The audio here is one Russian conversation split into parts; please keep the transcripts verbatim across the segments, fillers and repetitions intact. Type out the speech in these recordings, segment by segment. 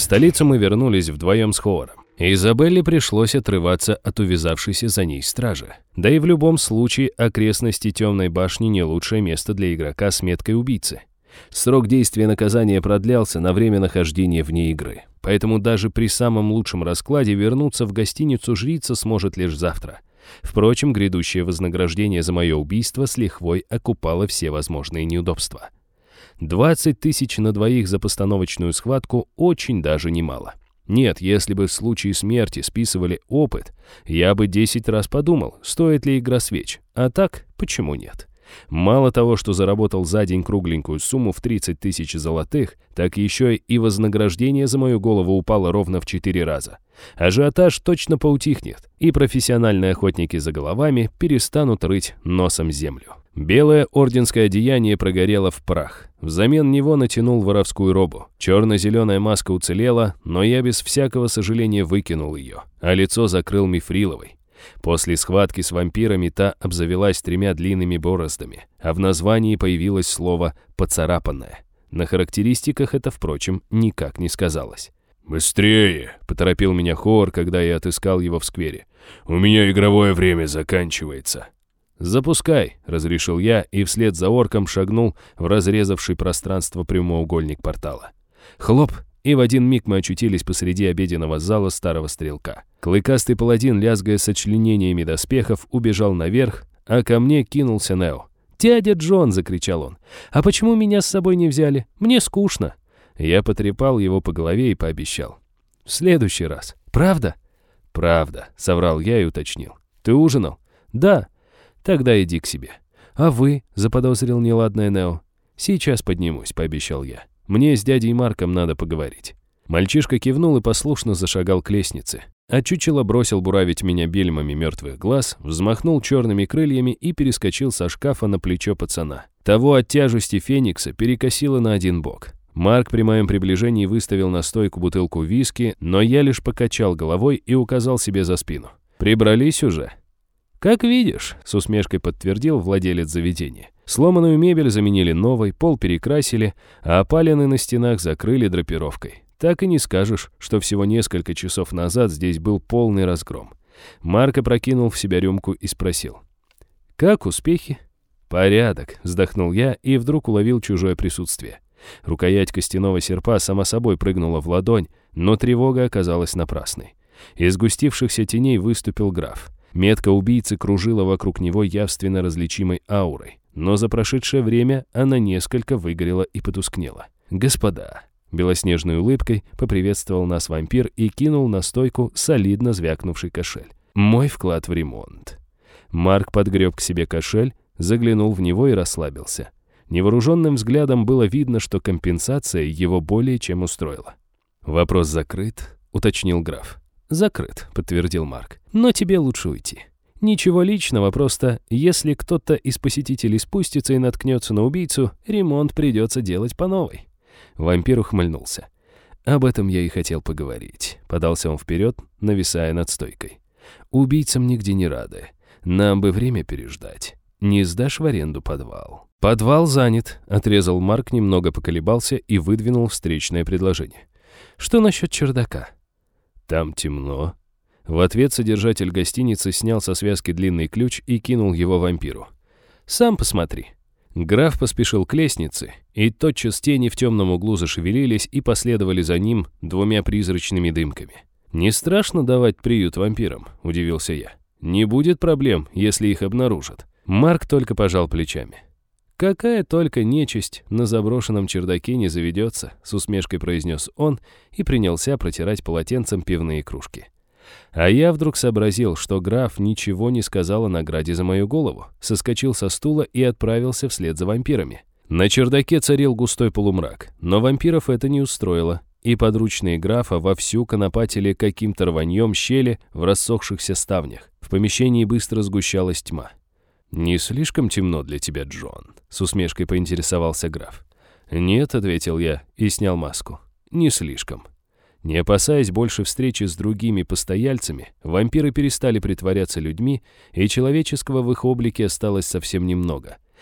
столицу мы вернулись вдвоем с Хоором. Изабелле пришлось отрываться от увязавшейся за ней стражи. Да и в любом случае окрестности Темной башни не лучшее место для игрока с меткой убийцы. Срок действия наказания продлялся на время нахождения вне игры, поэтому даже при самом лучшем раскладе вернуться в гостиницу жрица сможет лишь завтра. Впрочем, грядущее вознаграждение за мое убийство с лихвой окупало все возможные неудобства. двадцать тысяч на двоих за постановочную схватку очень даже немало. Нет, если бы в случае смерти списывали опыт, я бы десять раз подумал, стоит ли игра свеч, а так, почему нет? Мало того, что заработал за день кругленькую сумму в тридцать тысяч золотых, так еще и вознаграждение за мою голову упало ровно в четыре раза. Ажиотаж точно поутихнет, и профессиональные охотники за головами перестанут рыть носом землю. Белое орденское одеяние прогорело в прах. Взамен него натянул воровскую робу. Черно-зеленая маска уцелела, но я без всякого сожаления выкинул ее, а лицо закрыл мифриловой. После схватки с вампирами та обзавелась тремя длинными бороздами, а в названии появилось слово «поцарапанное». На характеристиках это, впрочем, никак не сказалось. «Быстрее!» — поторопил меня Хоор, когда я отыскал его в сквере. «У меня игровое время заканчивается». «Запускай», — разрешил я, и вслед за орком шагнул в разрезавший пространство прямоугольник портала. Хлоп, и в один миг мы очутились посреди обеденного зала старого стрелка. Клыкастый паладин, лязгая сочленениями доспехов, убежал наверх, а ко мне кинулся Нео. «Дядя Джон!» — закричал он. «А почему меня с собой не взяли? Мне скучно!» Я потрепал его по голове и пообещал. «В следующий раз. Правда?» «Правда», — соврал я и уточнил. «Ты ужинал?» «Да». «Тогда иди к себе». «А вы?» — заподозрил неладное Нео. «Сейчас поднимусь», — пообещал я. «Мне с дядей Марком надо поговорить». Мальчишка кивнул и послушно зашагал к лестнице. А чучело бросил буравить меня бельмами мертвых глаз, взмахнул черными крыльями и перескочил со шкафа на плечо пацана. Того от тяжести феникса перекосило на один бок. Марк при моем приближении выставил на стойку бутылку виски, но я лишь покачал головой и указал себе за спину. «Прибрались уже?» «Как видишь», — с усмешкой подтвердил владелец заведения. Сломанную мебель заменили новой, пол перекрасили, а опалины на стенах закрыли драпировкой. Так и не скажешь, что всего несколько часов назад здесь был полный разгром. Марк опрокинул в себя рюмку и спросил. «Как успехи?» «Порядок», — вздохнул я и вдруг уловил чужое присутствие. Рукоять костяного серпа сама собой прыгнула в ладонь, но тревога оказалась напрасной. Из сгустившихся теней выступил граф. Метка убийцы кружила вокруг него явственно различимой аурой, но за прошедшее время она несколько выгорела и потускнела. «Господа!» — белоснежной улыбкой поприветствовал нас вампир и кинул на стойку солидно звякнувший кошель. «Мой вклад в ремонт». Марк подгреб к себе кошель, заглянул в него и расслабился. Невооруженным взглядом было видно, что компенсация его более чем устроила. «Вопрос закрыт», — уточнил граф. «Закрыт», — подтвердил Марк. «Но тебе лучше уйти. Ничего личного, просто если кто-то из посетителей спустится и наткнется на убийцу, ремонт придется делать по новой». Вампир ухмыльнулся. «Об этом я и хотел поговорить», — подался он вперед, нависая над стойкой. «Убийцам нигде не рады. Нам бы время переждать. Не сдашь в аренду подвал?» «Подвал занят», — отрезал Марк, немного поколебался и выдвинул встречное предложение. «Что насчет чердака?» «Там темно». В ответ содержатель гостиницы снял со связки длинный ключ и кинул его вампиру. «Сам посмотри». Граф поспешил к лестнице, и тотчас тени в темном углу зашевелились и последовали за ним двумя призрачными дымками. «Не страшно давать приют вампирам?» – удивился я. «Не будет проблем, если их обнаружат». Марк только пожал плечами. «Какая только нечисть на заброшенном чердаке не заведется», — с усмешкой произнес он и принялся протирать полотенцем пивные кружки. А я вдруг сообразил, что граф ничего не сказал о награде за мою голову, соскочил со стула и отправился вслед за вампирами. На чердаке царил густой полумрак, но вампиров это не устроило, и подручные графа вовсю конопатили каким-то рваньем щели в рассохшихся ставнях. В помещении быстро сгущалась тьма. «Не слишком темно для тебя, Джон?» — с усмешкой поинтересовался граф. «Нет», — ответил я и снял маску. «Не слишком». Не опасаясь больше встречи с другими постояльцами, вампиры перестали притворяться людьми, и человеческого в их облике осталось совсем немного.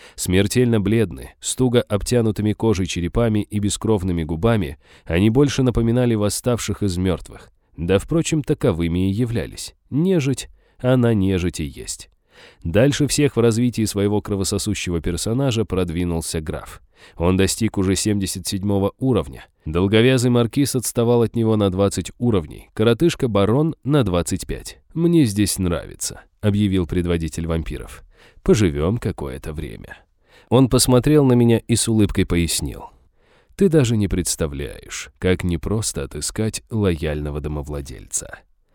Смертельно бледны, с туго обтянутыми кожей черепами и бескровными губами, они больше напоминали восставших из мертвых. Да, впрочем, таковыми и являлись. Нежить, она нежить и есть. Дальше всех в развитии своего кровососущего персонажа продвинулся граф. Он достиг уже семьдесят седьмого уровня. Долговязый маркиз отставал от него на двадцать уровней, коротышка-барон на двадцать пять. «Мне здесь нравится», — объявил предводитель вампиров. «Поживем какое-то время». Он посмотрел на меня и с улыбкой пояснил. «Ты даже не представляешь, как непросто отыскать лояльного домовладельца».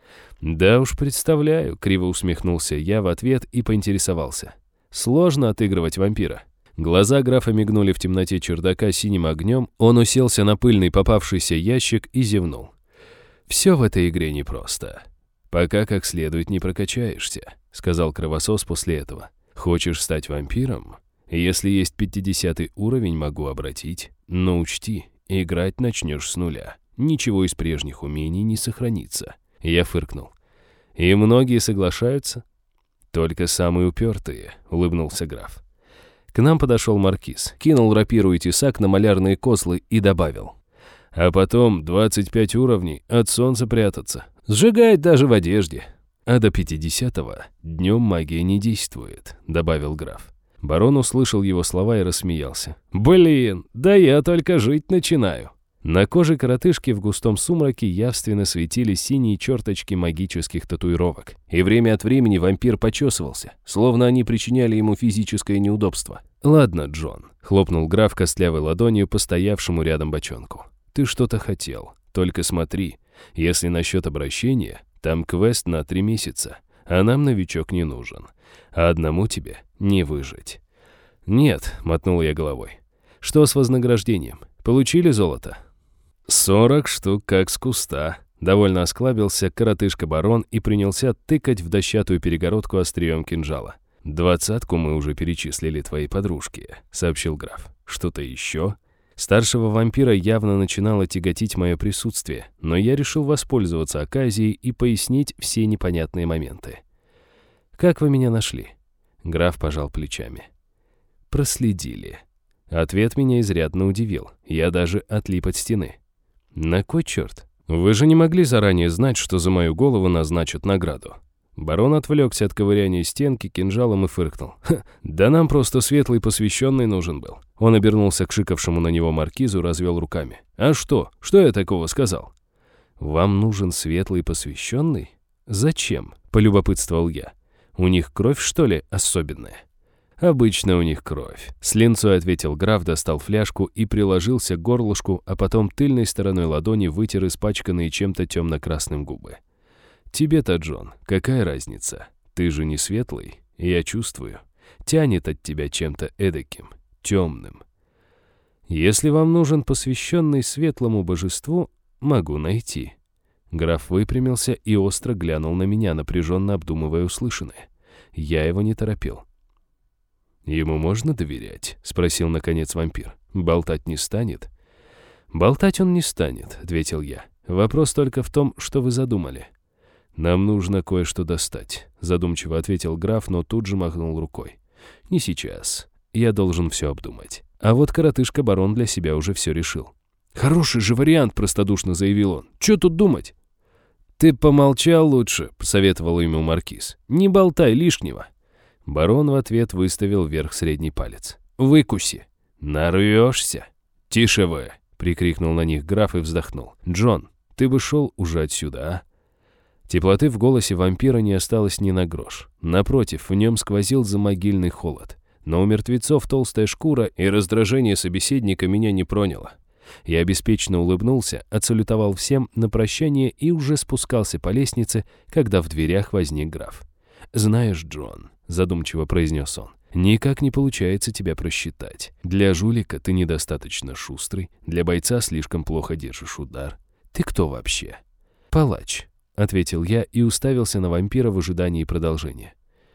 «Да уж представляю», — криво усмехнулся я в ответ и поинтересовался. «Сложно отыгрывать вампира». Глаза графа мигнули в темноте чердака синим огнем, он уселся на пыльный попавшийся ящик и зевнул. «Все в этой игре непросто. Пока как следует не прокачаешься», — сказал кровосос после этого. «Хочешь стать вампиром? Если есть пятидесятый уровень, могу обратить. Но учти, играть начнешь с нуля. Ничего из прежних умений не сохранится». Я фыркнул. «И многие соглашаются?» «Только самые упертые», — улыбнулся граф. К нам подошел маркиз, кинул рапиру и тесак на малярные козлы и добавил. «А потом двадцать пять уровней от солнца прятаться. Сжигает даже в одежде. А до пятидесятого днем магия не действует», — добавил граф. Барон услышал его слова и рассмеялся. «Блин, да я только жить начинаю». На коже коротышки в густом сумраке явственно светились синие черточки магических татуировок. И время от времени вампир почесывался, словно они причиняли ему физическое неудобство. «Ладно, Джон», — хлопнул граф костлявой ладонью по стоявшему рядом бочонку. «Ты что-то хотел. Только смотри, если насчет обращения, там квест на три месяца, а нам новичок не нужен. А одному тебе не выжить». «Нет», — мотнул я головой. «Что с вознаграждением? Получили золото?» «Сорок штук как с куста», — довольно осклабился коротышка-барон и принялся тыкать в дощатую перегородку острием кинжала. «Двадцатку мы уже перечислили твоей подружке», — сообщил граф. «Что-то еще?» Старшего вампира явно начинало тяготить мое присутствие, но я решил воспользоваться оказией и пояснить все непонятные моменты. «Как вы меня нашли?» Граф пожал плечами. «Проследили». Ответ меня изрядно удивил. Я даже отлип от стены. «На кой черт? Вы же не могли заранее знать, что за мою голову назначат награду?» Барон отвлекся от ковыряния стенки кинжалом и фыркнул. «Ха, да нам просто светлый посвященный нужен был». Он обернулся к шикавшему на него маркизу, развел руками. «А что? Что я такого сказал?» «Вам нужен светлый посвященный? Зачем?» – полюбопытствовал я. «У них кровь, что ли, особенная?» «Обычно у них кровь», — с линцой ответил граф, достал фляжку и приложился к горлышку, а потом тыльной стороной ладони вытер испачканные чем-то темно-красным губы. «Тебе-то, Джон, какая разница? Ты же не светлый, я чувствую. Тянет от тебя чем-то эдаким, темным. Если вам нужен посвященный светлому божеству, могу найти». Граф выпрямился и остро глянул на меня, напряженно обдумывая услышанное. Я его не торопил. «Ему можно доверять?» — спросил, наконец, вампир. «Болтать не станет?» «Болтать он не станет», — ответил я. «Вопрос только в том, что вы задумали». «Нам нужно кое-что достать», — задумчиво ответил граф, но тут же махнул рукой. «Не сейчас. Я должен все обдумать». А вот коротышка-барон для себя уже все решил. «Хороший же вариант», — простодушно заявил он. «Че тут думать?» «Ты помолчал лучше», — посоветовал ему маркиз. «Не болтай лишнего». Барон в ответ выставил вверх средний палец. «Выкуси! Нарвешься!» «Тише вы!» — прикрикнул на них граф и вздохнул. «Джон, ты бы шел уже отсюда, а?» Теплоты в голосе вампира не осталось ни на грош. Напротив, в нем сквозил замогильный холод. Но у мертвецов толстая шкура, и раздражение собеседника меня не проняло. Я беспечно улыбнулся, отсалютовал всем на прощание и уже спускался по лестнице, когда в дверях возник граф. «Знаешь, Джон», — задумчиво произнес он, — «никак не получается тебя просчитать. Для жулика ты недостаточно шустрый, для бойца слишком плохо держишь удар. Ты кто вообще?» «Палач», — ответил я и уставился на вампира в ожидании продолжения.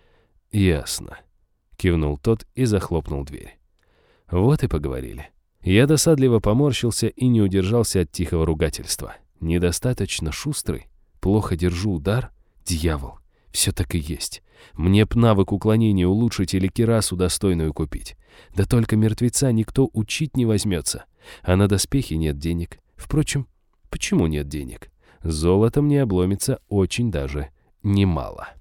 «Ясно», — кивнул тот и захлопнул дверь. Вот и поговорили. Я досадливо поморщился и не удержался от тихого ругательства. «Недостаточно шустрый? Плохо держу удар? Дьявол! Все так и есть. Мне б навык уклонения улучшить или кирасу достойную купить. Да только мертвеца никто учить не возьмется. А на доспехи нет денег. Впрочем, почему нет денег? Золото мне обломится очень даже немало.